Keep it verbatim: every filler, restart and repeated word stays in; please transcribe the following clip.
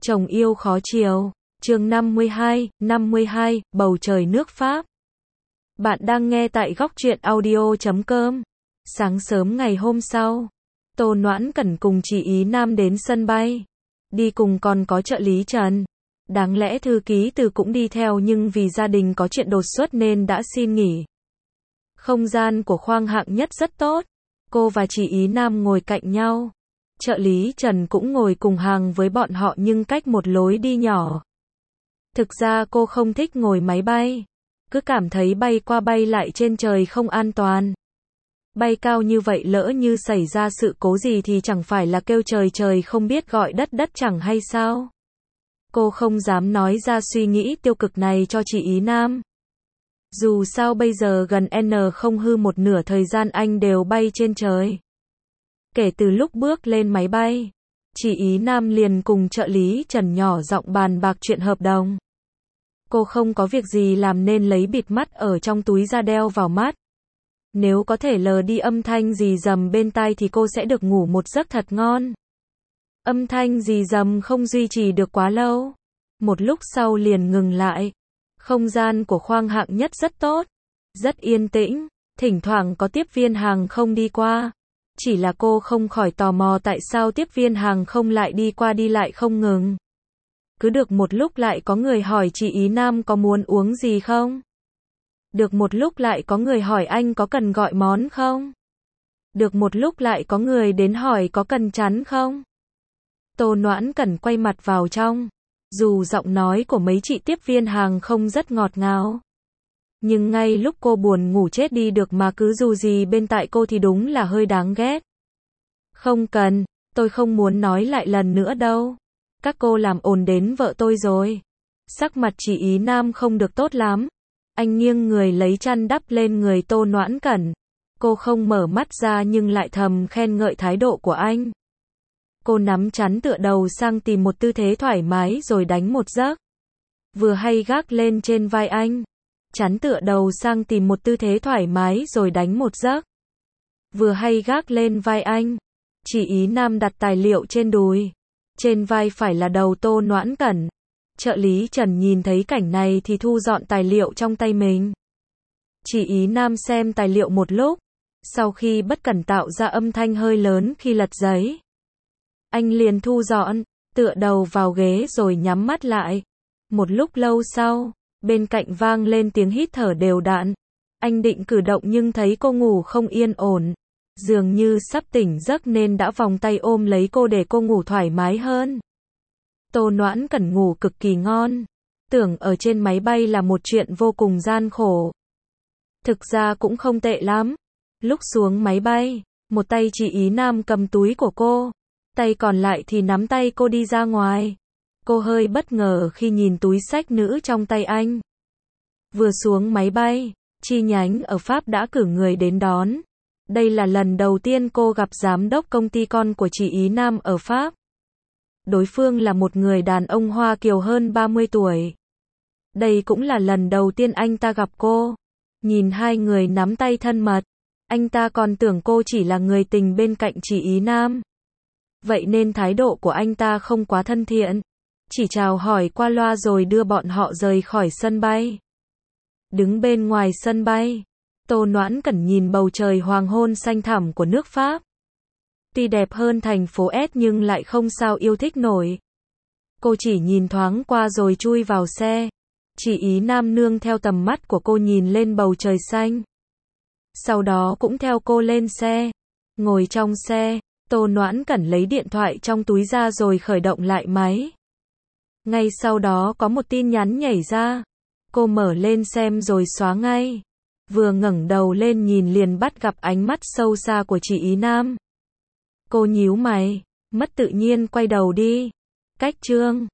Chồng yêu khó chiều. Chương năm mươi hai, năm mươi hai, bầu trời nước Pháp. Bạn đang nghe tại góc truyện audio chấm com. Sáng sớm ngày hôm sau, Tô Noãn Cẩn cùng chị Ý Nam đến sân bay. Đi cùng còn có trợ lý Trần. Đáng lẽ thư ký Từ cũng đi theo nhưng vì gia đình có chuyện đột xuất nên đã xin nghỉ. Không gian của khoang hạng nhất rất tốt. Cô và chị Ý Nam ngồi cạnh nhau. Trợ lý Trần cũng ngồi cùng hàng với bọn họ nhưng cách một lối đi nhỏ. Thực ra cô không thích ngồi máy bay. Cứ cảm thấy bay qua bay lại trên trời không an toàn. Bay cao như vậy lỡ như xảy ra sự cố gì thì chẳng phải là kêu trời trời không biết gọi đất đất chẳng hay sao. Cô không dám nói ra suy nghĩ tiêu cực này cho chị Ý Nam. Dù sao bây giờ gần N không hư một nửa thời gian anh đều bay trên trời. Kể từ lúc bước lên máy bay, chị Ý Nam liền cùng trợ lý Trần nhỏ giọng bàn bạc chuyện hợp đồng. Cô không có việc gì làm nên lấy bịt mắt ở trong túi ra đeo vào mắt. Nếu có thể lờ đi âm thanh rì rầm bên tai thì cô sẽ được ngủ một giấc thật ngon. Âm thanh rì rầm không duy trì được quá lâu. Một lúc sau liền ngừng lại. Không gian của khoang hạng nhất rất tốt, rất yên tĩnh, thỉnh thoảng có tiếp viên hàng không đi qua. Chỉ là cô không khỏi tò mò tại sao tiếp viên hàng không lại đi qua đi lại không ngừng. Cứ được một lúc lại có người hỏi chị Ý Nam có muốn uống gì không? Được một lúc lại có người hỏi anh có cần gọi món không? Được một lúc lại có người đến hỏi có cần chắn không? Tô Noãn Cẩn quay mặt vào trong. Dù giọng nói của mấy chị tiếp viên hàng không rất ngọt ngào, nhưng ngay lúc cô buồn ngủ chết đi được mà cứ dù gì bên tai cô thì đúng là hơi đáng ghét. Không cần, tôi không muốn nói lại lần nữa đâu. Các cô làm ồn đến vợ tôi rồi. Sắc mặt chị Ý Nam không được tốt lắm. Anh nghiêng người lấy chăn đắp lên người Tô Noãn Cẩn. Cô không mở mắt ra nhưng lại thầm khen ngợi thái độ của anh. Cô nắm chắn tựa đầu sang tìm một tư thế thoải mái rồi đánh một giấc. Vừa hay gác lên trên vai anh. Chắn tựa đầu sang tìm một tư thế thoải mái rồi đánh một giấc. Vừa hay gác lên vai anh. Chị Ý Nam đặt tài liệu trên đùi. Trên vai phải là đầu Tô Noãn Cẩn. Trợ lý Trần nhìn thấy cảnh này thì thu dọn tài liệu trong tay mình. Chị Ý Nam xem tài liệu một lúc. Sau khi bất cẩn tạo ra âm thanh hơi lớn khi lật giấy. Anh liền thu dọn, tựa đầu vào ghế rồi nhắm mắt lại. Một lúc lâu sau, bên cạnh vang lên tiếng hít thở đều đặn. Anh định cử động nhưng thấy cô ngủ không yên ổn. Dường như sắp tỉnh giấc nên đã vòng tay ôm lấy cô để cô ngủ thoải mái hơn. Tô Noãn Cẩn ngủ cực kỳ ngon. Tưởng ở trên máy bay là một chuyện vô cùng gian khổ. Thực ra cũng không tệ lắm. Lúc xuống máy bay, một tay chị Ý Nam cầm túi của cô. Tay còn lại thì nắm tay cô đi ra ngoài. Cô hơi bất ngờ khi nhìn túi xách nữ trong tay anh. Vừa xuống máy bay, chi nhánh ở Pháp đã cử người đến đón. Đây là lần đầu tiên cô gặp giám đốc công ty con của chị Ý Nam ở Pháp. Đối phương là một người đàn ông Hoa Kiều hơn ba mươi tuổi. Đây cũng là lần đầu tiên anh ta gặp cô. Nhìn hai người nắm tay thân mật, anh ta còn tưởng cô chỉ là người tình bên cạnh chị Ý Nam. Vậy nên thái độ của anh ta không quá thân thiện. Chỉ chào hỏi qua loa rồi đưa bọn họ rời khỏi sân bay. Đứng bên ngoài sân bay, Tô Noãn Cẩn nhìn bầu trời hoàng hôn xanh thẳm của nước Pháp. Tuy đẹp hơn thành phố S nhưng lại không sao yêu thích nổi. Cô chỉ nhìn thoáng qua rồi chui vào xe. Chị Ý Nam nương theo tầm mắt của cô nhìn lên bầu trời xanh. Sau đó cũng theo cô lên xe. Ngồi trong xe, Tô Noãn Cẩn lấy điện thoại trong túi ra rồi khởi động lại máy. Ngay sau đó có một tin nhắn nhảy ra. Cô mở lên xem rồi xóa ngay. Vừa ngẩng đầu lên nhìn liền bắt gặp ánh mắt sâu xa của chị Ý Nam. Cô nhíu mày, mất tự nhiên quay đầu đi. Cách chương